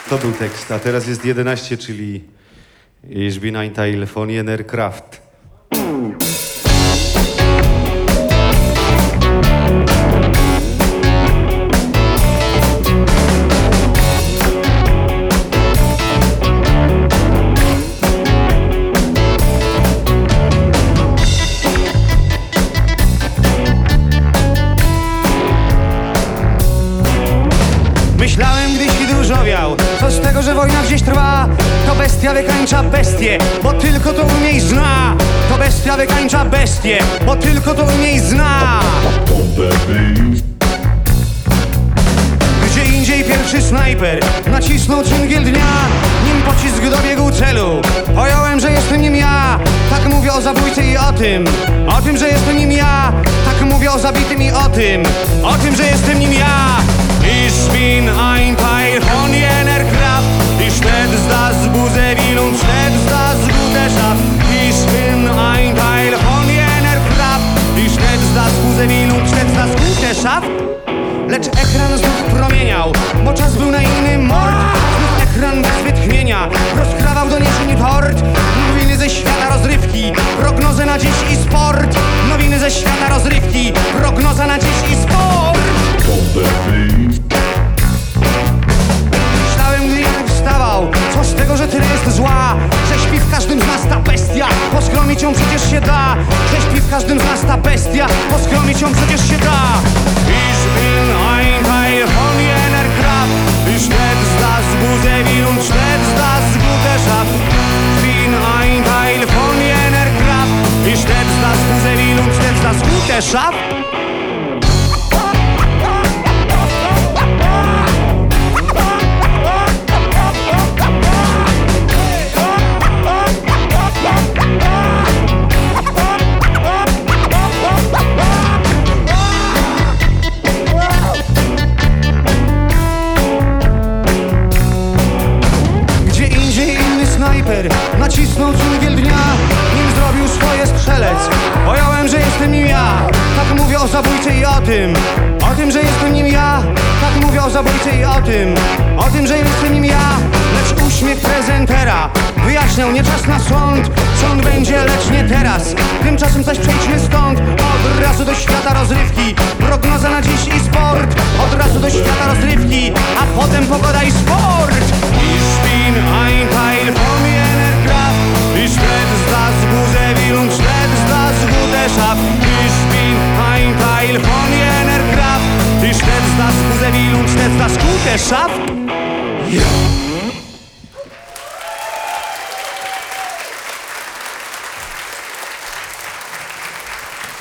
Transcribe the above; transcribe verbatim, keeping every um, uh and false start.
To był tekst, a teraz jest jedenaście, czyli Ich bin ein Teil von jener Kraft. Myślałem, gdy świt różowiał, co z tego, że wojna gdzieś trwa. To bestia wykańcza bestię, bo tylko to umie i zna. To bestia wykańcza bestię, bo tylko to umie i zna. Gdzie indziej pierwszy snajper nacisnął dżingiel dnia, nim pocisk dobiegł celu. Pojąłem, że jestem nim ja. Tak mówię o zabójcy i o tym, o tym, że jestem nim ja. Tak mówię o zabitym i o tym, o tym, że jestem nim ja. Ich bin ein Teil von jener Kraft. Ich stets das Böse will und stets das Gute schafft. Ich bin ein Teil von jener Kraft. Ich stets das Böse will und stets das Gute schafft. Lecz ekran znów promieniał, bo czas był na inny mord. Znów ekran bez wytchnienia rozkrawał doniesień tort. Nowiny ze świata rozrywki, prognozy na dziś i sport. Nowiny ze świata rozrywki, prognoza na dziś i sport. Myślałem, gdy Janek wstawał, co z tego, że tyle jest zła. Że śpi w każdym z nas ta bestia, poskromić ją przecież się da. Że śpi w każdym z nas ta bestia, poskromić ją przecież się da. Ich bin ein Teil von jener Kraft. Ich stets das Böse will und stets das Gute schafft. Ich bin ein Teil von jener Kraft. Ich stets das Böse will und stets das Gute schafft. Nacisnął dżungiel dnia, nim zrobił swoje strzelec. Pojąłem, że jestem nim ja. Tak mówię o zabójcy i o tym, o tym, że jestem nim ja. Tak mówię o zabójcy i o tym, o tym, że jestem nim ja. Lecz uśmiech prezentera wyjaśniał, nie czas na sąd. Sąd będzie, lecz nie teraz. Tymczasem zaś przejdźmy stąd. Od razu do świata rozrywki, prognoza na dziś i sport. Od razu do świata rozrywki, a potem pogoda i sport. Ich bin ein Teil von jener Kraft. Ich stets das Böse will und stets das Gute schafft. Ich bin ein Teil von jener Kraft. Ich stets das Böse will und stets das Gute schafft. Ja.